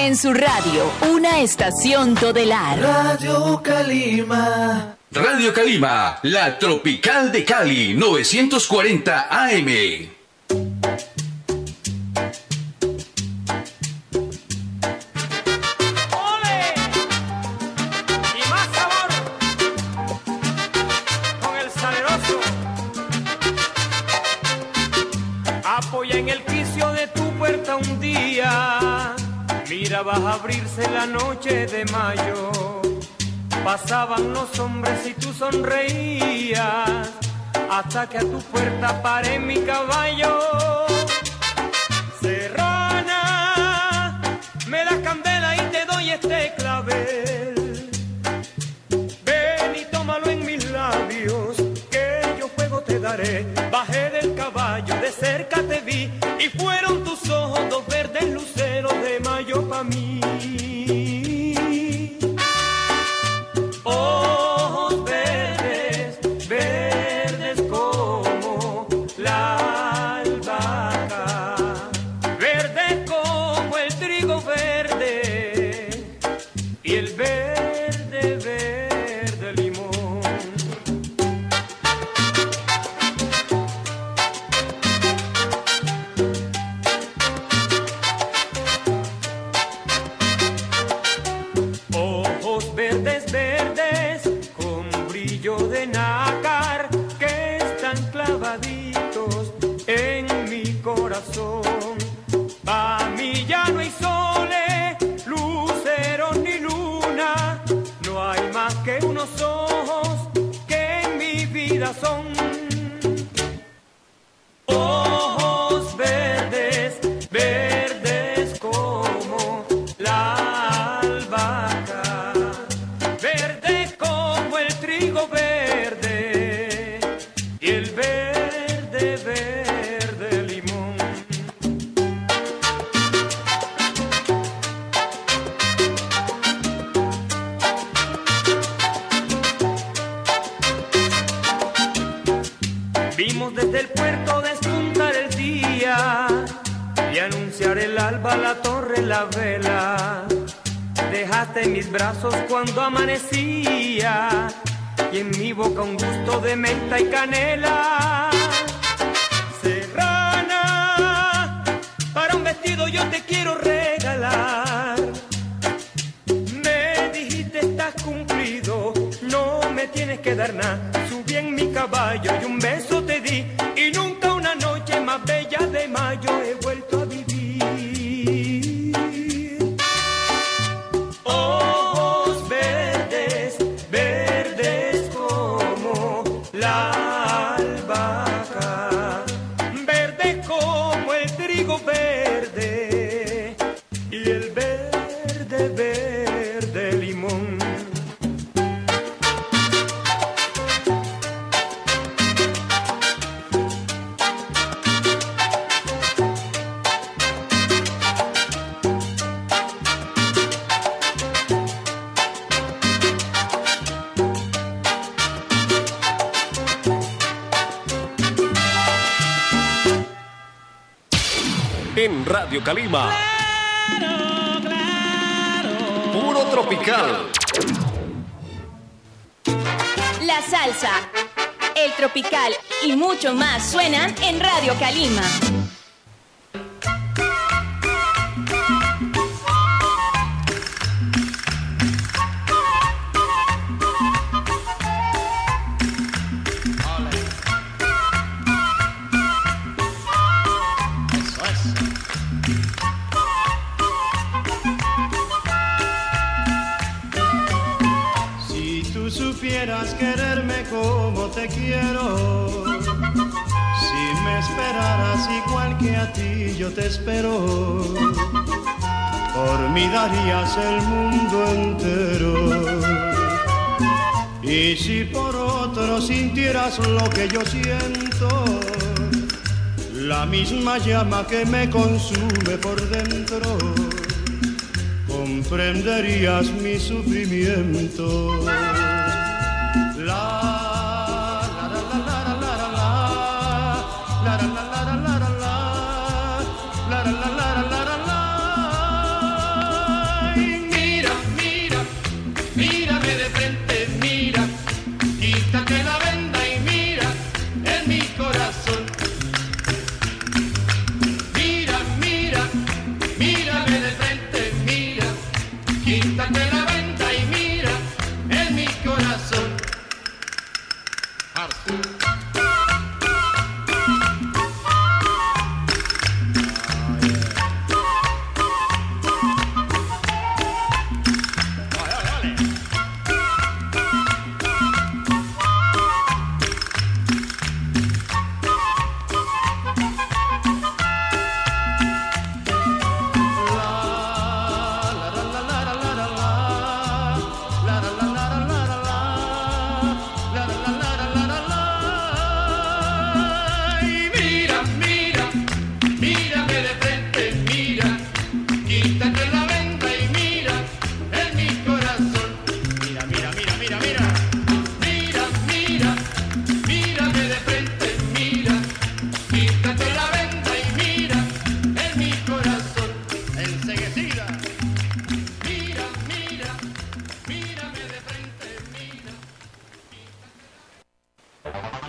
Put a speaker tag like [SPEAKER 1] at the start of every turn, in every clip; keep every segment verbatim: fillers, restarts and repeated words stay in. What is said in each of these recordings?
[SPEAKER 1] En su radio, una estación todelar.
[SPEAKER 2] Radio Calima.
[SPEAKER 3] Radio Calima, la tropical de Cali, novecientos cuarenta A M.
[SPEAKER 4] Apoya en el quicio de tu puerta un día, mira vas a abrirse la noche de mayo, pasaban los hombres y tú sonreías, hasta que a tu puerta paré mi caballo. Serrana, me das candela y te doy este clavel, ven y tómalo en mis labios, que yo fuego te daré. Bajé del caballo, de cerca te vi, y fueron tus ojos dos verdes luceros de mayo pa' mí. Ojos verdes, verdes como la albahaca, verde como el trigo verde, y el verde, verde limón. Verdes, verdes, con brillo de nácar, que están clavaditos en mi corazón. Pa' mí ya no hay soles, luceros ni luna, no hay más que unos ojos que en mi vida son. Ojos verdes, verdes como la albahaca, verde como el trigo verde, y el verde, verde limón. Vimos desde el puerto despuntar el día y anunciar el alba, la torre, la vela. Dejaste en mis brazos cuando amanecía, y en mi boca un gusto de menta y canela. Serrana, para un vestido yo te quiero regalar. Me dijiste estás cumplido, no me tienes que dar nada. Subí en mi caballo y un beso te di, y nunca una noche más bella de mayo he vuelto a vivir. Ojos verdes, verdes como la albahaca, verde como el trigo verde, y el verde, verde limón.
[SPEAKER 5] En Radio Calima,
[SPEAKER 4] Claro, claro.
[SPEAKER 5] puro tropical.
[SPEAKER 1] La salsa, el tropical y mucho más suenan en Radio Calima.
[SPEAKER 6] Supieras quererme como te quiero, si me esperaras igual que a ti yo te espero, por mí darías el mundo entero. Y si por otro sintieras lo que yo siento, la misma llama que me consume por dentro, comprenderías mi sufrimiento. La la la la la la la la la la la la la la la la la la la la.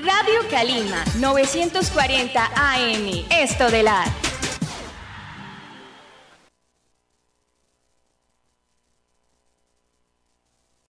[SPEAKER 1] Radio Calima, novecientos cuarenta A M, Estodelar.